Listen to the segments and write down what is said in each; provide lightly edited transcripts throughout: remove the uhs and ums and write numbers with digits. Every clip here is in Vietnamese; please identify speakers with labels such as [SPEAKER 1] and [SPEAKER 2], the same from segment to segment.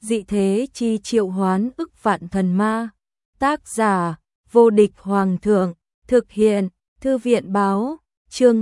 [SPEAKER 1] dị thế chi triệu hoán ức vạn thần ma. Tác giả, vô địch hoàng thượng, thực hiện, thư viện báo, chương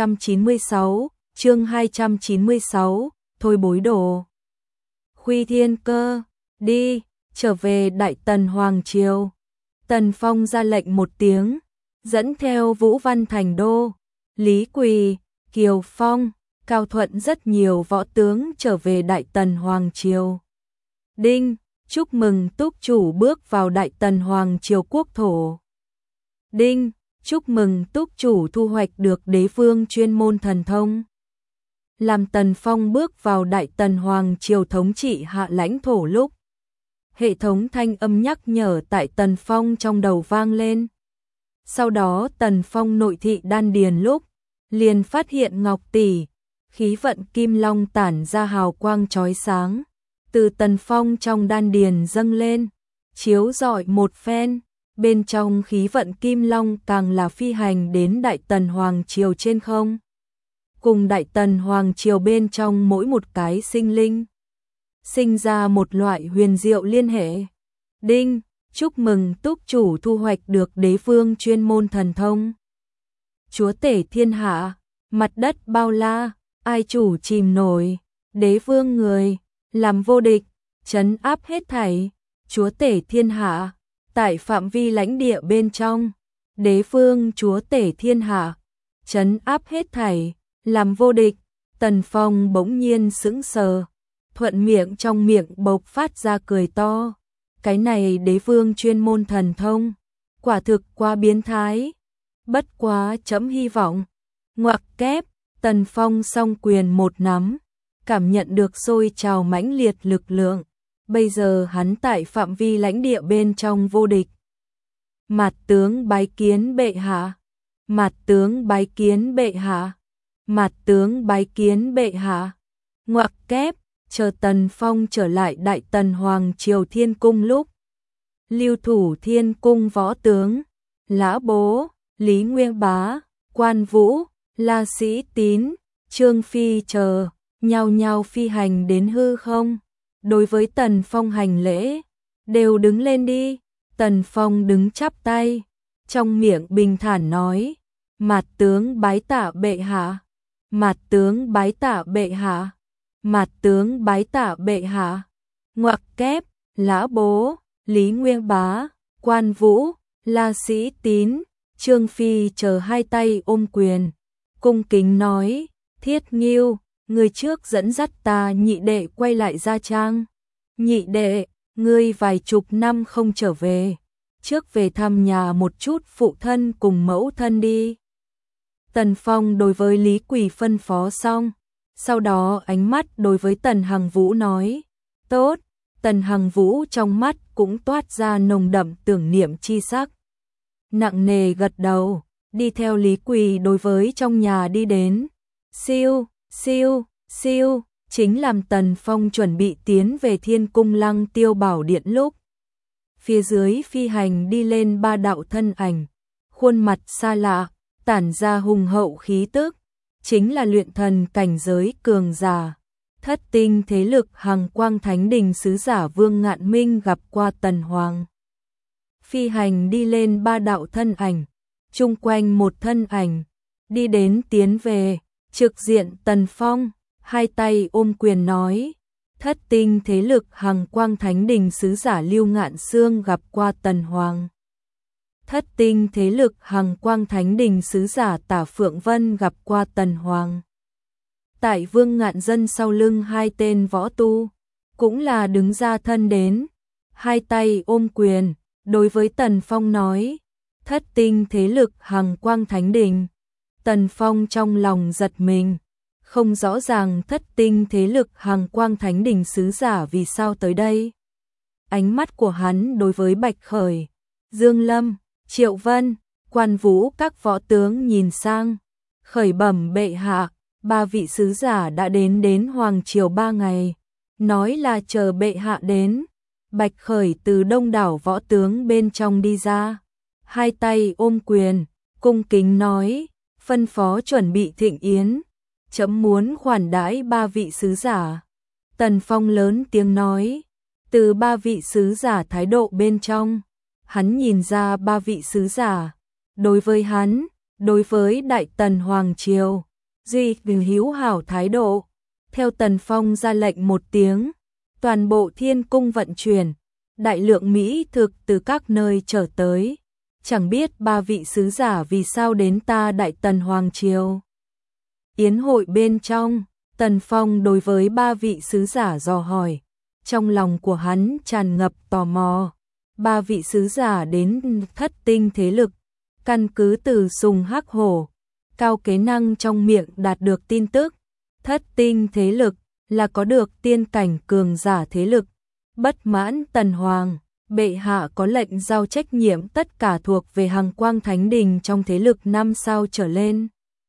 [SPEAKER 1] 296, thôi bối đồ. Khuy Thiên Cơ, đi, trở về Đại Tần Hoàng Triều. Tần Phong ra lệnh một tiếng, dẫn theo Vũ Văn Thành Đô, Lý Quỳ, Kiều Phong, Cao Thuận rất nhiều võ tướng trở về Đại Tần Hoàng Triều. Đinh, chúc mừng túc chủ bước vào Đại Tần Hoàng Triều quốc thổ. Đinh, chúc mừng túc chủ thu hoạch được đế vương chuyên môn thần thông. Làm Tần Phong bước vào Đại Tần Hoàng Triều thống trị hạ lãnh thổ lúc, hệ thống thanh âm nhắc nhở tại Tần Phong trong đầu vang lên. Sau đó Tần Phong nội thị đan điền lúc, liền phát hiện ngọc tỷ, khí vận kim long tản ra hào quang chói sáng, từ Tần Phong trong đan điền dâng lên, chiếu rọi một phen, bên trong khí vận kim long càng là phi hành đến Đại Tần Hoàng Triều trên không. Cùng Đại Tần Hoàng Triều bên trong mỗi một cái sinh linh, sinh ra một loại huyền diệu liên hệ. Đinh, chúc mừng túc chủ thu hoạch được đế vương chuyên môn thần thông. Chúa tể thiên hạ, mặt đất bao la, ai chủ chìm nổi, đế vương người, làm vô địch, trấn áp hết thảy, chúa tể thiên hạ, tại phạm vi lãnh địa bên trong, đế vương chúa tể thiên hạ, trấn áp hết thảy, làm vô địch. Tần Phong bỗng nhiên sững sờ, thuận miệng trong miệng bộc phát ra cười to. Cái này đế vương chuyên môn thần thông, quả thực quá biến thái. Bất quá chấm hy vọng. Ngoặc kép, Tần Phong song quyền một nắm, cảm nhận được sôi trào mãnh liệt lực lượng. Bây giờ hắn tại phạm vi lãnh địa bên trong vô địch. Mạt tướng bái kiến bệ hạ, mạt tướng bái kiến bệ hạ, mạt tướng bái kiến bệ hạ. Ngoặc kép, chờ Tần Phong trở lại Đại Tần Hoàng Triều Thiên Cung lúc, lưu thủ Thiên Cung võ tướng, Lã Bố, Lý Nguyên Bá, Quan Vũ, La Sĩ Tín, Trương Phi chờ, nhao nhao phi hành đến hư không. Đối với Tần Phong hành lễ, đều đứng lên đi. Tần Phong đứng chắp tay, trong miệng bình thản nói, mạt tướng bái tạ bệ hạ, mạt tướng bái tạ bệ hạ, mạt tướng bái tạ bệ hạ. Ngoặc kép, Lã Bố, Lý Nguyên Bá, Quan Vũ, La Sĩ Tín, Trương Phi chờ hai tay ôm quyền, cung kính nói, Thiết Ngưu, người trước dẫn dắt ta nhị đệ quay lại Gia Trang. Nhị đệ, ngươi vài chục năm không trở về, trước về thăm nhà một chút phụ thân cùng mẫu thân đi. Tần Phong đối với Lý Quỳ phân phó xong, sau đó ánh mắt đối với Tần Hằng Vũ nói, tốt. Tần Hằng Vũ trong mắt cũng toát ra nồng đậm tưởng niệm chi sắc. Nặng nề gật đầu, đi theo Lý Quỳ đối với trong nhà đi đến. Siêu, siêu, siêu, chính làm Tần Phong chuẩn bị tiến về Thiên Cung Lăng Tiêu Bảo Điện lúc. Phía dưới phi hành đi lên ba đạo thân ảnh, khuôn mặt xa lạ, tản ra hùng hậu khí tức, chính là luyện thần cảnh giới cường giả. Thất tinh thế lực Hằng Quang Thánh Đình sứ giả Vương Ngạn Minh gặp qua Tần Hoàng. Phi hành đi lên ba đạo thân ảnh, chung quanh một thân ảnh, đi đến tiến về, trực diện Tần Phong, hai tay ôm quyền nói, thất tinh thế lực Hằng Quang Thánh Đình sứ giả Lưu Ngạn Sương gặp qua Tần Hoàng. Thất tinh thế lực Hằng Quang Thánh Đình sứ giả Tả Phượng Vân gặp qua Tần Hoàng. Tại Vương Ngạn Dân sau lưng hai tên võ tu, cũng là đứng ra thân đến, hai tay ôm quyền, đối với Tần Phong nói, thất tinh thế lực Hằng Quang Thánh Đình. Tần Phong trong lòng giật mình, không rõ ràng thất tinh thế lực Hằng Quang Thánh Đình sứ giả vì sao tới đây. Ánh mắt của hắn đối với Bạch Khởi, Dương Lâm, Triệu Vân, Quan Vũ các võ tướng nhìn sang, khởi bẩm bệ hạ, ba vị sứ giả đã đến Hoàng Triều 3 ngày, nói là chờ bệ hạ đến. Bạch Khởi từ đông đảo võ tướng bên trong đi ra, hai tay ôm quyền, cung kính nói, phân phó chuẩn bị thịnh yến, chấm muốn khoản đãi ba vị sứ giả. Tần Phong lớn tiếng nói, Từ ba vị sứ giả thái độ bên trong, hắn nhìn ra ba vị sứ giả, đối với hắn, đối với Đại Tần Hoàng Triều, duy hữu hảo thái độ. Theo Tần Phong ra lệnh một tiếng, toàn bộ thiên cung vận chuyển, đại lượng mỹ thực từ các nơi trở tới. Chẳng biết ba vị sứ giả vì sao đến ta Đại Tần Hoàng Triều. Yến hội bên trong, Tần Phong đối với ba vị sứ giả dò hỏi, trong lòng của hắn tràn ngập tò mò. Ba vị sứ giả đến thất tinh thế lực, căn cứ từ Sùng Hắc Hổ, Cao Kế Năng trong miệng đạt được tin tức, thất tinh thế lực là có được tiên cảnh cường giả thế lực. Bất mãn Tần Hoàng, bệ hạ có lệnh giao trách nhiệm tất cả thuộc về Hằng Quang Thánh Đình trong thế lực 5 sao trở lên.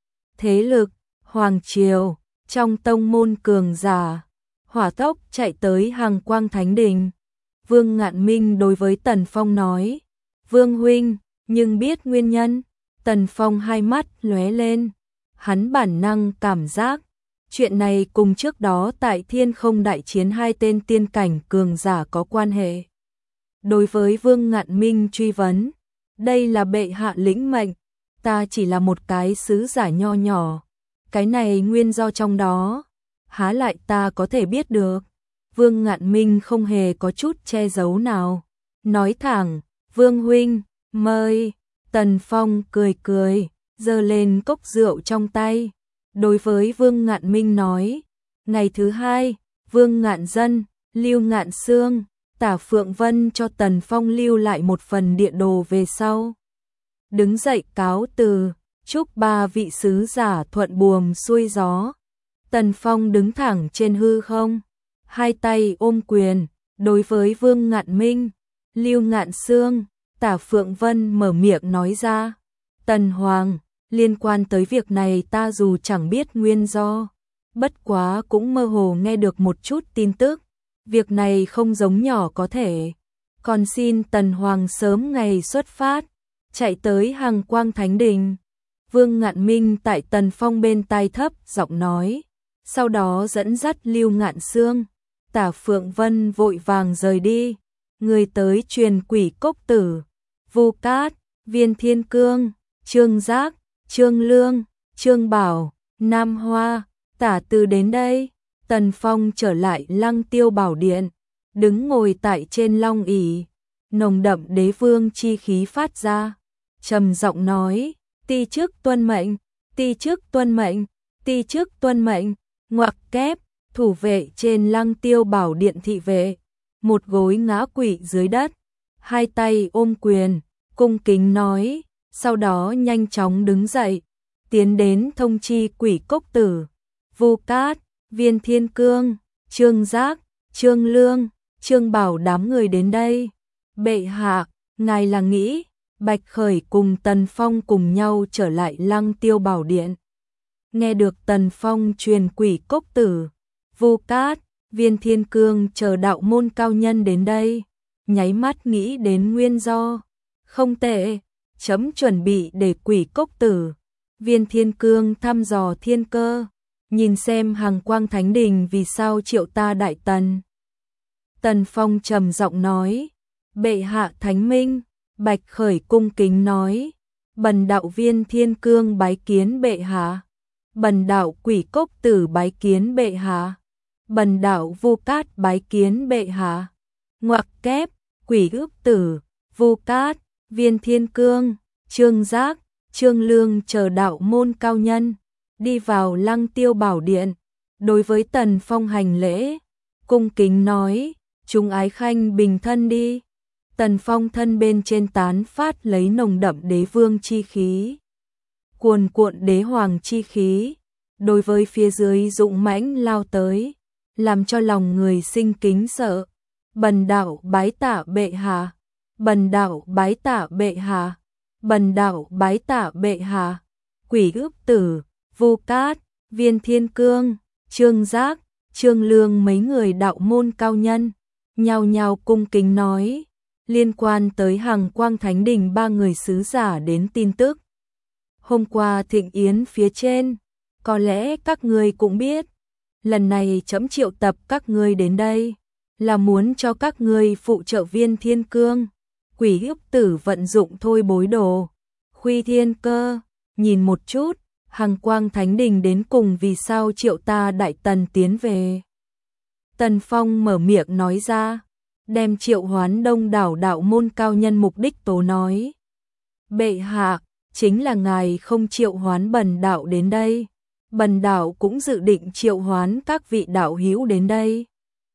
[SPEAKER 1] Thế lực Hoàng Triều, trong tông môn cường giả, hỏa tốc chạy tới Hằng Quang Thánh Đình. Vương Ngạn Minh đối với Tần Phong nói, Vương huynh, nhưng biết nguyên nhân. Tần Phong hai mắt lóe lên, hắn bản năng cảm giác, chuyện này cùng trước đó tại Thiên Không đại chiến hai tên tiên cảnh cường giả có quan hệ. Đối với Vương Ngạn Minh truy vấn, đây là bệ hạ lĩnh mệnh, ta chỉ là một cái sứ giả nho nhỏ, cái này nguyên do trong đó, há lại ta có thể biết được. Vương Ngạn Minh không hề có chút che giấu nào, nói thẳng, Vương huynh, mời. Tần Phong cười cười, giơ lên cốc rượu trong tay, đối với Vương Ngạn Minh nói, ngày thứ hai, Vương Ngạn Dân, Lưu Ngạn Sương, Tả Phượng Vân cho Tần Phong lưu lại một phần địa đồ về sau. Đứng dậy cáo từ, chúc ba vị sứ giả thuận buồm xuôi gió. Tần Phong đứng thẳng trên hư không, hai tay ôm quyền, đối với Vương Ngạn Minh, Lưu Ngạn Sương, Tả Phượng Vân mở miệng nói ra, Tần Hoàng, liên quan tới việc này ta dù chẳng biết nguyên do, bất quá cũng mơ hồ nghe được một chút tin tức, việc này không giống nhỏ có thể, còn xin Tần Hoàng sớm ngày xuất phát, chạy tới Hằng Quang Thánh Đình. Vương Ngạn Minh tại Tần Phong bên tai thấp giọng nói, sau đó dẫn dắt Lưu Ngạn Sương, Tả Phượng Vân vội vàng rời đi, người tới truyền Quỷ Cốc Tử, Vu Cát, Viên Thiên Cương, Trương Giác, Trương Lương, Trương Bảo, Nam Hoa, Tả Từ đến đây. Tần Phong trở lại Lăng Tiêu Bảo Điện, đứng ngồi tại trên long ỷ, nồng đậm đế vương chi khí phát ra, trầm giọng nói, ti chức tuân mệnh, ti chức tuân mệnh, ti chức tuân mệnh. Ngoặc kép, thủ vệ trên Lăng Tiêu Bảo Điện thị vệ, một gối ngã quỵ dưới đất, hai tay ôm quyền, cung kính nói, sau đó nhanh chóng đứng dậy, tiến đến thông chi Quỷ Cốc Tử, Vu Cát, Viên Thiên Cương, Trương Giác, Trương Lương, Trương Bảo đám người đến đây. Bệ hạ, ngài là nghĩ, Bạch Khởi cùng Tần Phong cùng nhau trở lại Lăng Tiêu Bảo Điện. Nghe được Tần Phong truyền Quỷ Cốc Tử, Vu Cát, Viên Thiên Cương chờ đạo môn cao nhân đến đây, nháy mắt nghĩ đến nguyên do. Không tệ, chấm chuẩn bị để Quỷ Cốc Tử, Viên Thiên Cương thăm dò thiên cơ, nhìn xem Hằng Quang Thánh Đình vì sao triệu ta Đại Tần. Tần Phong trầm giọng nói, bệ hạ thánh minh. Bạch Khởi cung kính nói, bần đạo Viên Thiên Cương bái kiến bệ hạ, bần đạo Quỷ Cốc Tử bái kiến bệ hạ, bần đạo Vu Cát bái kiến bệ hạ. Ngoặc kép, Quỷ Cốc Tử, Vu Cát, Viên Thiên Cương, Trương Giác, Trương Lương chờ đạo môn cao nhân đi vào Lăng Tiêu Bảo Điện, đối với Tần Phong hành lễ, cung kính nói, chúng ái khanh bình thân đi. Tần Phong thân bên trên tán phát lấy nồng đậm đế vương chi khí, cuồn cuộn đế hoàng chi khí, đối với phía dưới dũng mãnh lao tới, làm cho lòng người sinh kính sợ. Bần đạo bái tạ bệ hạ, bần đạo bái tạ bệ hạ, bần đạo bái tạ bệ hạ. Quỷ Cốc Tử, Vu Cát, Viên Thiên Cương, Trương Giác, Trương Lương mấy người đạo môn cao nhân, nhao nhao cung kính nói, liên quan tới Hằng Quang Thánh Đình ba người sứ giả đến tin tức. Hôm qua thịnh yến phía trên, có lẽ các ngươi cũng biết, lần này trẫm triệu tập các ngươi đến đây, là muốn cho các ngươi phụ trợ Viên Thiên Cương. Quỷ ức tử vận dụng thôi bối đồ. Khuy Thiên Cơ, nhìn một chút, Hằng Quang Thánh Đình đến cùng vì sao triệu ta Đại Tần tiến về. Tần Phong mở miệng nói ra, đem triệu hoán đông đảo đạo môn cao nhân mục đích tố nói. Bệ hạ, chính là ngài không triệu hoán Bần đạo đến đây. Bần đạo cũng dự định triệu hoán các vị đạo hữu đến đây.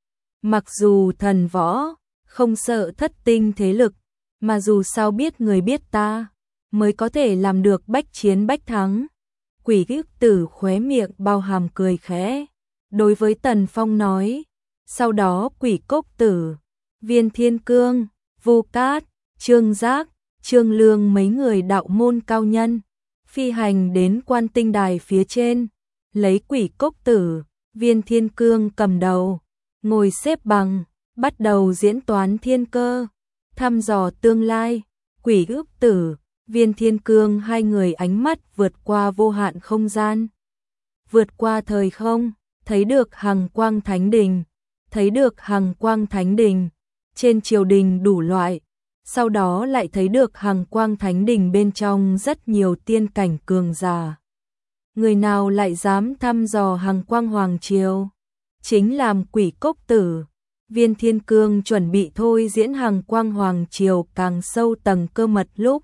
[SPEAKER 1] Mặc dù thần võ, không sợ thất tinh thế lực, mà dù sao biết người biết ta, mới có thể làm được bách chiến bách thắng. Quỷ ức tử khóe miệng bao hàm cười khẽ, đối với Tần Phong nói. Sau đó Quỷ Cốc Tử, Viên Thiên Cương, Vu Cát, Trương Giác, Trương Lương mấy người đạo môn cao nhân, phi hành đến Quan Tinh Đài phía trên, lấy Quỷ Cốc Tử, Viên Thiên Cương cầm đầu, ngồi xếp bằng, bắt đầu diễn toán thiên cơ, thăm dò tương lai. Quỷ ức tử, Viên Thiên Cương hai người ánh mắt vượt qua vô hạn không gian, vượt qua thời không, thấy được Hằng Quang Thánh Đình, thấy được Hằng Quang Thánh Đình trên triều đình đủ loại, sau đó lại thấy được Hằng Quang Thánh Đình bên trong rất nhiều tiên cảnh cường giả. Người nào lại dám thăm dò Hằng Quang Hoàng Triều? Chính làm Quỷ Cốc Tử. Viên Thiên Cương chuẩn bị thôi diễn Hằng Quang Hoàng Triều càng sâu tầng cơ mật lúc.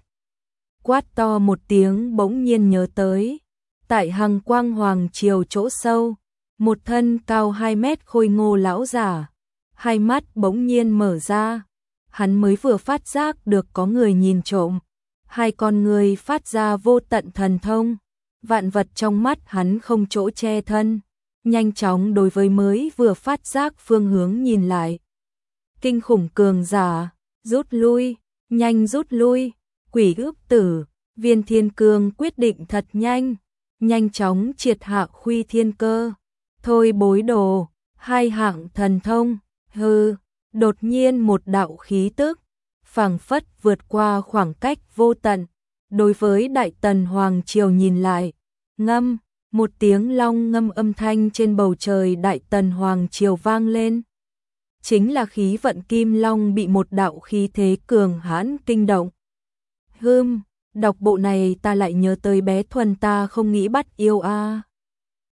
[SPEAKER 1] Quát to một tiếng bỗng nhiên nhớ tới. Tại Hằng Quang Hoàng Triều chỗ sâu, một thân cao 2 mét khôi ngô lão giả, hai mắt bỗng nhiên mở ra. Hắn mới vừa phát giác được có người nhìn trộm. Hai con người phát ra vô tận thần thông. Vạn vật trong mắt hắn không chỗ che thân. Nhanh chóng đối với mới vừa phát giác phương hướng nhìn lại. Kinh khủng cường giả, rút lui, nhanh rút lui. Quỷ ức tử, Viên Thiên Cương quyết định thật nhanh, nhanh chóng triệt hạ Khuy Thiên Cơ, thôi bối đồ, hai hạng thần thông. Hừ, đột nhiên một đạo khí tức, phảng phất vượt qua khoảng cách vô tận, đối với Đại Tần Hoàng Triều nhìn lại. Ngâm, một tiếng long ngâm âm thanh trên bầu trời Đại Tần Hoàng Triều vang lên. Chính là khí vận kim long bị một đạo khí thế cường hãn kinh động. Đọc bộ này ta lại nhớ tới bé Thuần ta không nghĩ bắt yêu a.